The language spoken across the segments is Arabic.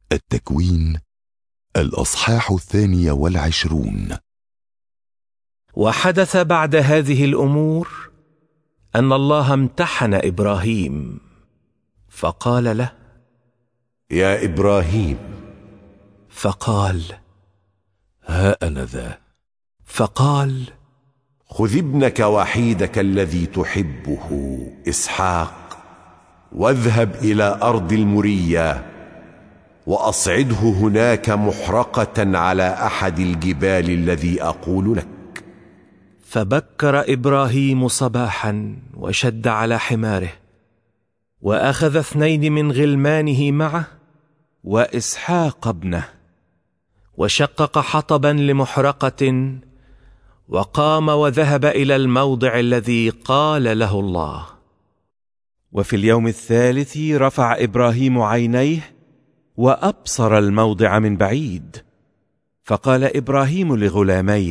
التكوين الأصحاح 22. وحدث بعد هذه الأمور أن الله امتحن إبراهيم، فقال له: يا إبراهيم. فقال: ها أنا ذا. فقال: خذ ابنك وحيدك الذي تحبه إسحاق، واذهب إلى أرض المريا، وأصعده هناك محرقة على أحد الجبال الذي أقول لك. فبكر إبراهيم صباحا وشد على حماره، وأخذ 2 من غلمانه معه وإسحاق ابنه، وشقق حطبا لمحرقة، وقام وذهب إلى الموضع الذي قال له الله. وفي اليوم الثالث رفع إبراهيم عينيه وأبصر الموضع من بعيد، فقال إبراهيم لغلاميه: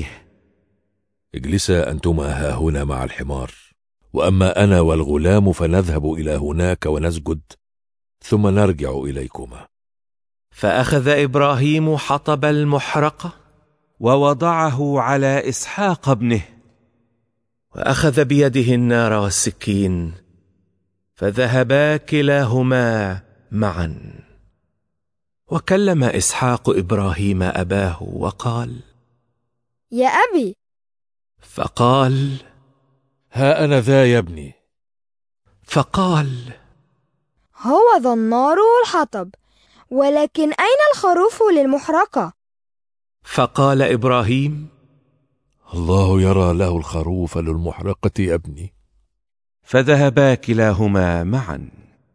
اجلسا أنتما هاهنا مع الحمار، وأما أنا والغلام فنذهب إلى هناك ونسجد، ثم نرجع إليكما. فأخذ إبراهيم حطب المحرقة ووضعه على إسحاق ابنه، وأخذ بيده النار والسكين، فذهبا كلاهما معا. وكلم إسحاق إبراهيم أباه وقال: يا أبي. فقال: ها أنا ذا يا ابني. فقال: هو ذا النار والحطب، ولكن أين الخروف للمحرقة؟ فقال إبراهيم: الله يرى له الخروف للمحرقة يا ابني. فذهبا كلاهما معا.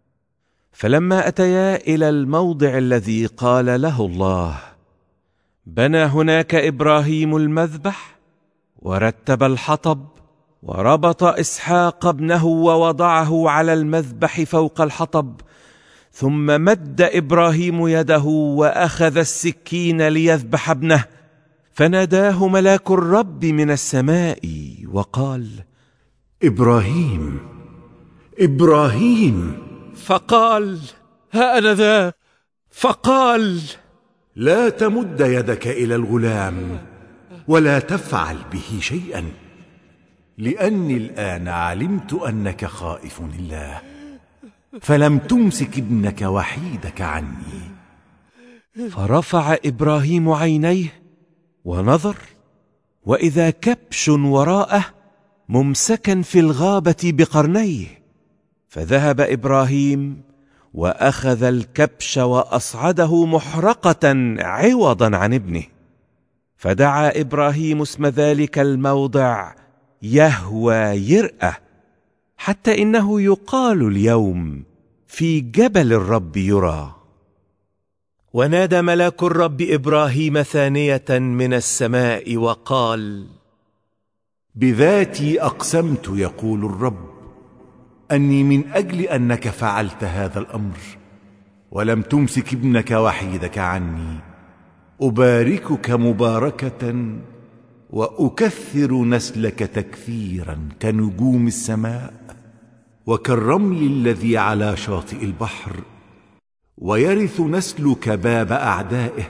فلما أتيا إلى الموضع الذي قال له الله، بنى هناك إبراهيم المذبح، ورتب الحطب، وربط إسحاق ابنه ووضعه على المذبح فوق الحطب. ثم مد إبراهيم يده وأخذ السكين ليذبح ابنه، فناداه ملاك الرب من السماء وقال: إبراهيم، إبراهيم. فقال: ها أنا ذا. فقال: لا تمد يدك إلى الغلام، ولا تفعل به شيئا، لأني الآن علمت أنك خائف لله، فلم تمسك ابنك وحيدك عني. فرفع إبراهيم عينيه ونظر، وإذا كبش وراءه ممسكا في الغابة بقرنيه. فذهب إبراهيم وأخذ الكبش وأصعده محرقة عوضا عن ابنه. فدعا إبراهيم اسم ذلك الموضع يهوى يرأى، حتى إنه يقال اليوم في جبل الرب يرى. ونادى ملاك الرب إبراهيم ثانية من السماء وقال: بذاتي أقسمت يقول الرب، أني من أجل أنك فعلت هذا الأمر ولم تمسك ابنك وحيدك عني، أباركك مباركة، وأكثر نسلك تكثيرا كنجوم السماء وكالرمل الذي على شاطئ البحر، ويرث نسلك باب أعدائه،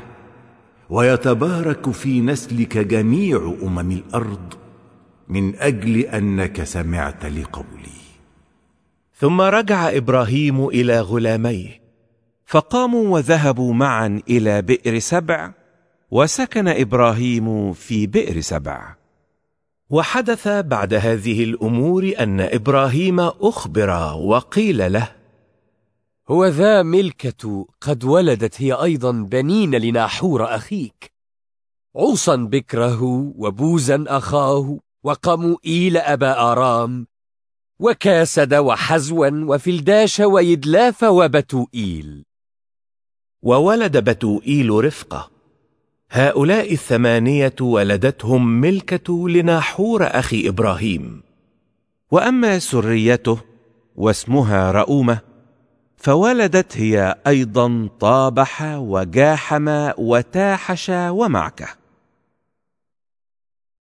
ويتبارك في نسلك جميع أمم الأرض، من أجل أنك سمعت لقولي. ثم رجع إبراهيم إلى غلاميه، فقاموا وذهبوا معا إلى بئر سبع، وسكن إبراهيم في بئر سبع. وحدث بعد هذه الأمور أن إبراهيم أخبر وقيل له: هو ذا ملكة قد ولدت هي أيضا بنين لناحور أخيك، عوصا بكره، وبوزا أخاه، وقموئيل أبا آرام، وكاسد وحزوا وفلداش ويدلاف وبتوئيل. وولد بتوئيل رفقة. هؤلاء 8 ولدتهم ملكة لناحور أخي إبراهيم. وأما سريته واسمها رؤومة، فولدت هي أيضا طابح وجاحم وتاحش ومعكة.